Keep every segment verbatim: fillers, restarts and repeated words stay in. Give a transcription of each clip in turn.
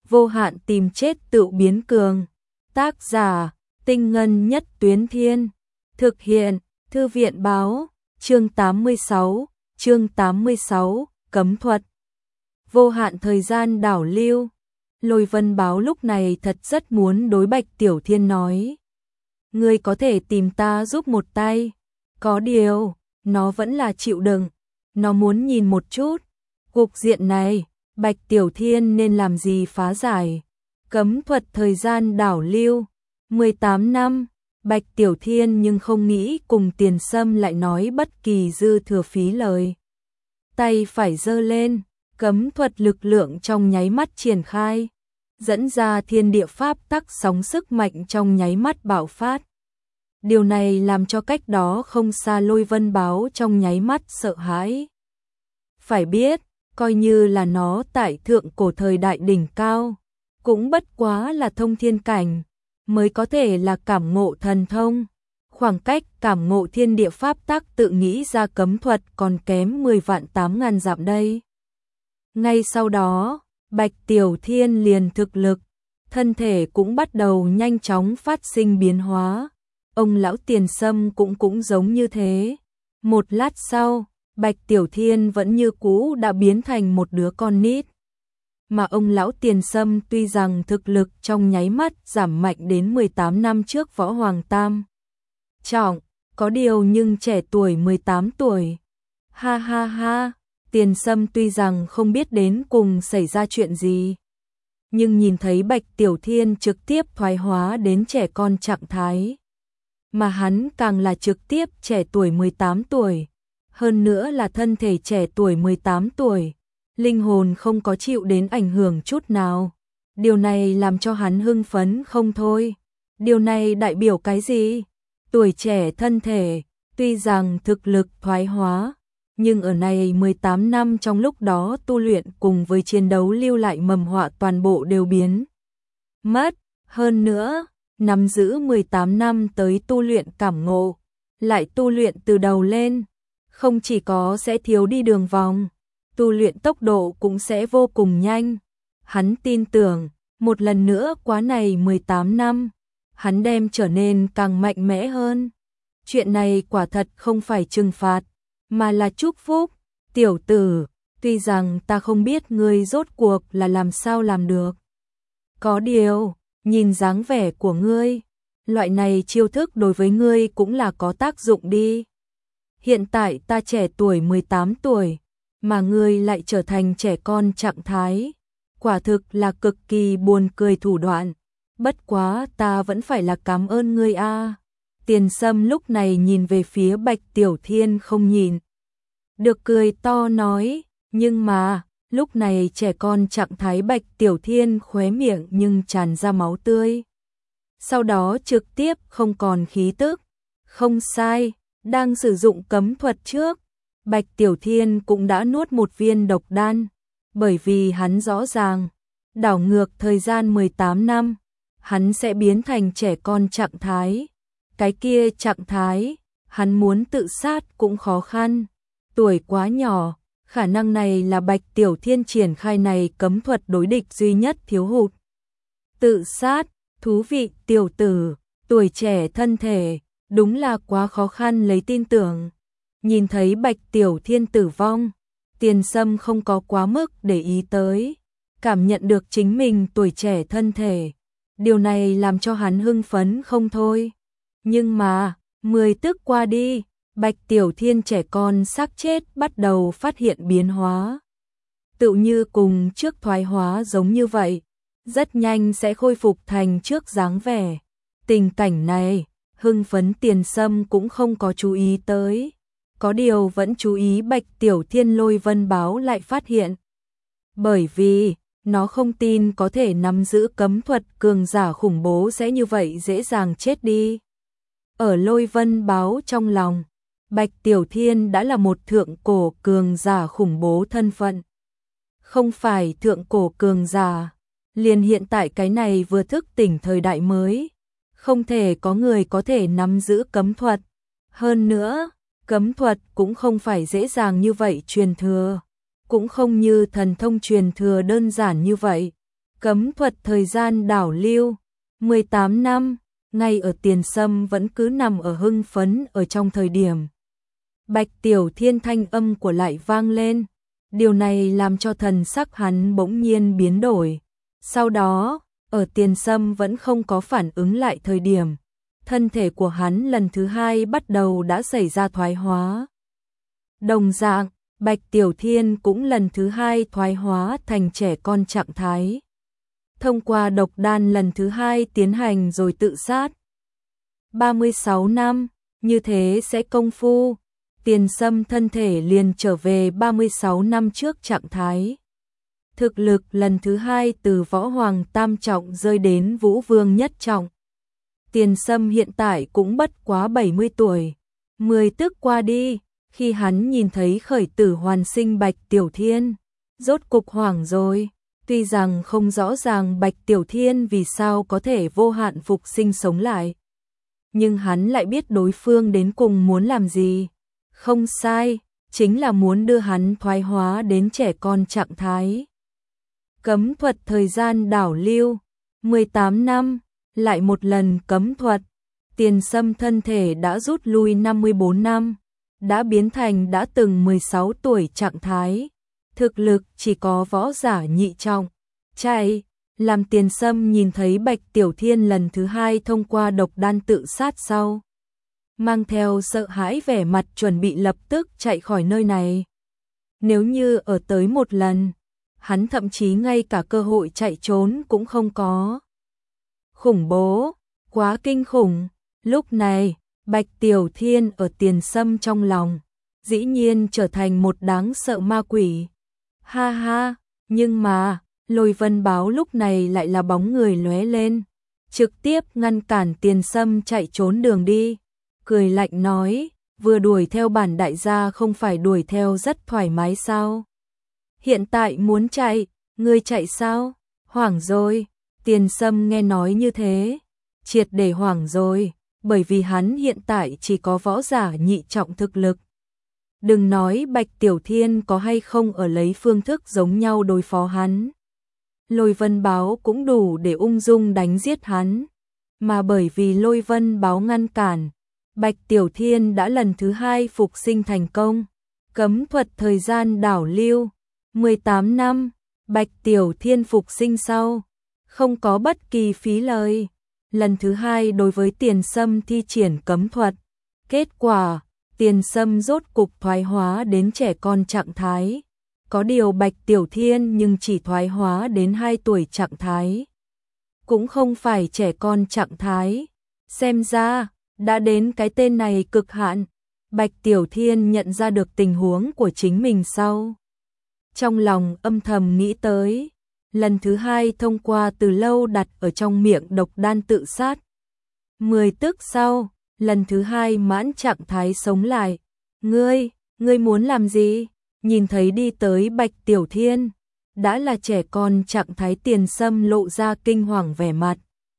vô hạn tìm chết tự biến cường. Tác giả, Tinh Ngân Nhất Tuyến Thiên. Thực hiện, Thư viện Báo. Chương tám mươi sáu, chương tám mươi sáu, cấm thuật. Vô hạn thời gian đảo lưu. Lôi Vân Báo lúc này thật rất muốn đối Bạch Tiểu Thiên nói. Ngươi có thể tìm ta giúp một tay. Có điều, nó vẫn là chịu đựng. Nó muốn nhìn một chút. Cục diện này, Bạch Tiểu Thiên nên làm gì phá giải. Cấm thuật thời gian đảo lưu. mười tám năm. Bạch Tiểu Thiên nhưng không nghĩ cùng Tiền Sâm lại nói bất kỳ dư thừa phí lời. Tay phải giơ lên, cấm thuật lực lượng trong nháy mắt triển khai, dẫn ra thiên địa pháp tắc sóng sức mạnh trong nháy mắt bạo phát. Điều này làm cho cách đó không xa Lôi Vân Báo trong nháy mắt sợ hãi. Phải biết, coi như là nó tại thượng cổ thời đại đỉnh cao, cũng bất quá là thông thiên cảnh, mới có thể là cảm ngộ thần thông. Khoảng cách cảm ngộ thiên địa pháp tắc tự nghĩ ra cấm thuật còn kém mười vạn tám ngàn dặm đây. Ngay sau đó, Bạch Tiểu Thiên liền thực lực, thân thể cũng bắt đầu nhanh chóng phát sinh biến hóa. Ông lão Tiền Sâm cũng cũng giống như thế. Một lát sau, Bạch Tiểu Thiên vẫn như cũ đã biến thành một đứa con nít. Mà ông lão Tiền Sâm tuy rằng thực lực trong nháy mắt giảm mạnh đến mười tám năm trước Võ Hoàng Tam trọng, có điều nhưng trẻ tuổi mười tám tuổi. Ha ha ha, Tiền Sâm tuy rằng không biết đến cùng xảy ra chuyện gì, nhưng nhìn thấy Bạch Tiểu Thiên trực tiếp thoái hóa đến trẻ con trạng thái, mà hắn càng là trực tiếp trẻ tuổi mười tám tuổi, hơn nữa là thân thể trẻ tuổi mười tám tuổi, linh hồn không có chịu đến ảnh hưởng chút nào. Điều này làm cho hắn hưng phấn không thôi. Điều này đại biểu cái gì? Tuổi trẻ thân thể, tuy rằng thực lực thoái hóa, nhưng ở này mười tám năm trong lúc đó tu luyện cùng với chiến đấu lưu lại mầm họa toàn bộ đều biến mất. Hơn nữa, nắm giữ mười tám năm tới tu luyện cảm ngộ, lại tu luyện từ đầu lên, không chỉ có sẽ thiếu đi đường vòng, tu luyện tốc độ cũng sẽ vô cùng nhanh. Hắn tin tưởng, một lần nữa quá này mười tám năm, hắn đem trở nên càng mạnh mẽ hơn. Chuyện này quả thật không phải trừng phạt, mà là chúc phúc. Tiểu tử, tuy rằng ta không biết ngươi rốt cuộc là làm sao làm được. Có điều, nhìn dáng vẻ của ngươi, loại này chiêu thức đối với ngươi cũng là có tác dụng đi. Hiện tại ta trẻ tuổi mười tám tuổi, mà ngươi lại trở thành trẻ con trạng thái. Quả thực là cực kỳ buồn cười thủ đoạn. Bất quá ta vẫn phải là cảm ơn ngươi a. Tiền Sâm lúc này nhìn về phía Bạch Tiểu Thiên không nhìn được cười to nói, nhưng mà, lúc này trẻ con trạng thái Bạch Tiểu Thiên khóe miệng nhưng tràn ra máu tươi. Sau đó trực tiếp không còn khí tức. Không sai, đang sử dụng cấm thuật trước, Bạch Tiểu Thiên cũng đã nuốt một viên độc đan, bởi vì hắn rõ ràng, đảo ngược thời gian mười tám năm, hắn sẽ biến thành trẻ con trạng thái. Cái kia trạng thái, hắn muốn tự sát cũng khó khăn, tuổi quá nhỏ, khả năng này là Bạch Tiểu Thiên triển khai này cấm thuật đối địch duy nhất thiếu hụt. Tự sát, thú vị tiểu tử, tuổi trẻ thân thể, đúng là quá khó khăn lấy tin tưởng. Nhìn thấy Bạch Tiểu Thiên tử vong, Tiền Sâm không có quá mức để ý tới, cảm nhận được chính mình tuổi trẻ thân thể. Điều này làm cho hắn hưng phấn không thôi. Nhưng mà, mười tức qua đi, Bạch Tiểu Thiên trẻ con xác chết bắt đầu phát hiện biến hóa. Tự như cùng trước thoái hóa giống như vậy, rất nhanh sẽ khôi phục thành trước dáng vẻ. Tình cảnh này, hưng phấn Tiền Sâm cũng không có chú ý tới. Có điều vẫn chú ý Bạch Tiểu Thiên Lôi Vân Báo lại phát hiện. Bởi vì, nó không tin có thể nắm giữ cấm thuật cường giả khủng bố sẽ như vậy dễ dàng chết đi. Ở Lôi Vân Báo trong lòng, Bạch Tiểu Thiên đã là một thượng cổ cường giả khủng bố thân phận. Không phải thượng cổ cường giả, liền hiện tại cái này vừa thức tỉnh thời đại mới, không thể có người có thể nắm giữ cấm thuật. Hơn nữa, cấm thuật cũng không phải dễ dàng như vậy truyền thừa, cũng không như thần thông truyền thừa đơn giản như vậy. Cấm thuật thời gian đảo lưu, mười tám năm, ngay ở Tiền Sâm vẫn cứ nằm ở hưng phấn ở trong thời điểm. Bạch Tiểu Thiên thanh âm của lại vang lên, điều này làm cho thần sắc hắn bỗng nhiên biến đổi. Sau đó, ở Tiền Sâm vẫn không có phản ứng lại thời điểm, thân thể của hắn lần thứ hai bắt đầu đã xảy ra thoái hóa. Đồng dạng, Bạch Tiểu Thiên cũng lần thứ hai thoái hóa thành trẻ con trạng thái. Thông qua độc đan lần thứ hai tiến hành rồi tự sát. ba mươi sáu năm, như thế sẽ công phu, Tiền Sâm thân thể liền trở về ba mươi sáu năm trước trạng thái. Thực lực lần thứ hai từ võ hoàng tam trọng rơi đến vũ vương nhất trọng. Tiền Sâm hiện tại cũng bất quá bảy mươi tuổi. Mười tức qua đi, khi hắn nhìn thấy khởi tử hoàn sinh Bạch Tiểu Thiên, rốt cục hoảng rồi. Tuy rằng không rõ ràng Bạch Tiểu Thiên vì sao có thể vô hạn phục sinh sống lại, nhưng hắn lại biết đối phương đến cùng muốn làm gì. Không sai, chính là muốn đưa hắn thoái hóa đến trẻ con trạng thái. Cấm thuật thời gian đảo lưu, mười tám năm, lại một lần cấm thuật. Tiền Sâm thân thể đã rút lui năm mươi bốn năm, đã biến thành đã từng mười sáu tuổi trạng thái. Thực lực chỉ có võ giả nhị trọng. Chạy, làm Tiền Sâm nhìn thấy Bạch Tiểu Thiên lần thứ hai thông qua độc đan tự sát sau, mang theo sợ hãi vẻ mặt chuẩn bị lập tức chạy khỏi nơi này. Nếu như ở tới một lần, hắn thậm chí ngay cả cơ hội chạy trốn cũng không có. Khủng bố, quá kinh khủng. Lúc này, Bạch Tiểu Thiên ở Tiền Sâm trong lòng, dĩ nhiên trở thành một đáng sợ ma quỷ. Ha ha, nhưng mà, Lôi Vân Báo lúc này lại là bóng người lóe lên, trực tiếp ngăn cản Tiền Sâm chạy trốn đường đi. Cười lạnh nói, vừa đuổi theo bản đại gia không phải đuổi theo rất thoải mái sao? Hiện tại muốn chạy, ngươi chạy sao? Hoảng rồi. Tiền Sâm nghe nói như thế, triệt để hoảng rồi, bởi vì hắn hiện tại chỉ có võ giả nhị trọng thực lực. Đừng nói Bạch Tiểu Thiên có hay không ở lấy phương thức giống nhau đối phó hắn. Lôi Vân Báo cũng đủ để ung dung đánh giết hắn, mà bởi vì Lôi Vân Báo ngăn cản, Bạch Tiểu Thiên đã lần thứ hai phục sinh thành công. Cấm thuật thời gian đảo lưu, mười tám năm, Bạch Tiểu Thiên phục sinh sau, không có bất kỳ phí lời. Lần thứ hai đối với Tiền Sâm thi triển cấm thuật. Kết quả, Tiền Sâm rốt cục thoái hóa đến trẻ con trạng thái. Có điều Bạch Tiểu Thiên nhưng chỉ thoái hóa đến hai tuổi trạng thái. Cũng không phải trẻ con trạng thái. Xem ra, đã đến cái tên này cực hạn. Bạch Tiểu Thiên nhận ra được tình huống của chính mình sau, trong lòng âm thầm nghĩ tới, lần thứ hai thông qua từ lâu đặt ở trong miệng độc đan tự sát. Mười tức sau, lần thứ hai mãn trạng thái sống lại. Ngươi, ngươi muốn làm gì? Nhìn thấy đi tới Bạch Tiểu Thiên, đã là trẻ con trạng thái Tiền Sâm lộ ra kinh hoàng vẻ mặt.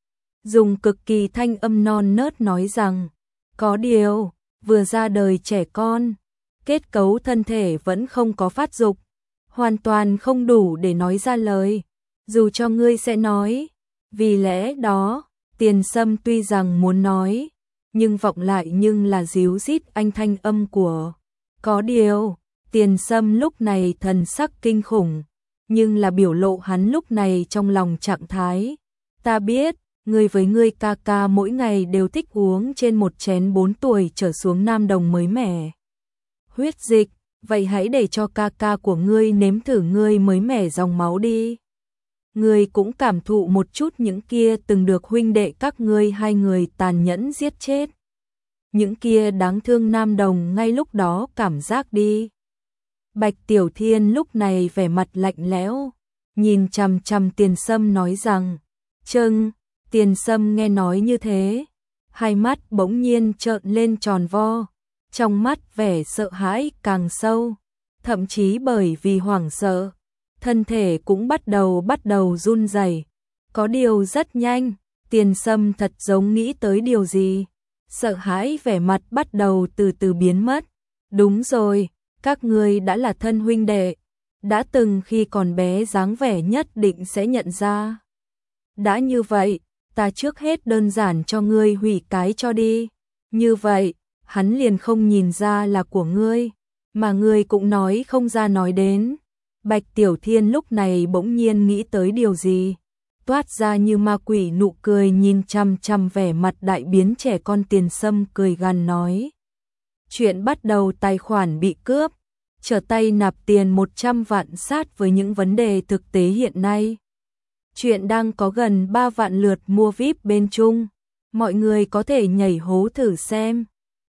Dùng cực kỳ thanh âm non nớt nói rằng, có điều, vừa ra đời trẻ con, kết cấu thân thể vẫn không có phát dục, hoàn toàn không đủ để nói ra lời, dù cho ngươi sẽ nói. Vì lẽ đó, Tiền Sâm tuy rằng muốn nói, nhưng vọng lại nhưng là díu dít anh thanh âm của. Có điều, Tiền Sâm lúc này thần sắc kinh khủng, nhưng là biểu lộ hắn lúc này trong lòng trạng thái. Ta biết, ngươi với ngươi ca ca mỗi ngày đều thích uống trên một chén bốn tuổi trở xuống nam đồng mới mẻ huyết dịch, vậy hãy để cho ca ca của ngươi nếm thử ngươi mới mẻ dòng máu đi. Ngươi cũng cảm thụ một chút những kia từng được huynh đệ các ngươi hai người tàn nhẫn giết chết. Những kia đáng thương nam đồng ngay lúc đó cảm giác đi. Bạch Tiểu Thiên lúc này vẻ mặt lạnh lẽo, nhìn chằm chằm Tiền Sâm nói rằng, "Trâng." Tiền Sâm nghe nói như thế, hai mắt bỗng nhiên trợn lên tròn vo, trong mắt vẻ sợ hãi càng sâu, thậm chí bởi vì hoảng sợ, thân thể cũng bắt đầu bắt đầu run rẩy. Có điều rất nhanh, Tiền Sâm thật giống nghĩ tới điều gì, sợ hãi vẻ mặt bắt đầu từ từ biến mất. Đúng rồi, các ngươi đã là thân huynh đệ, đã từng khi còn bé dáng vẻ nhất định sẽ nhận ra. Đã như vậy, ta trước hết đơn giản cho ngươi hủy cái cho đi. Như vậy, hắn liền không nhìn ra là của ngươi, mà ngươi cũng nói không ra nói đến. Bạch Tiểu Thiên lúc này bỗng nhiên nghĩ tới điều gì, toát ra như ma quỷ nụ cười nhìn chằm chằm vẻ mặt đại biến trẻ con Tiền Sâm, cười gằn nói. Chuyện bắt đầu tài khoản bị cướp, trở tay nạp tiền một trăm vạn sát với những vấn đề thực tế hiện nay. Chuyện đang có gần ba vạn lượt mua vi ai pi bên Trung, mọi người có thể nhảy hố thử xem.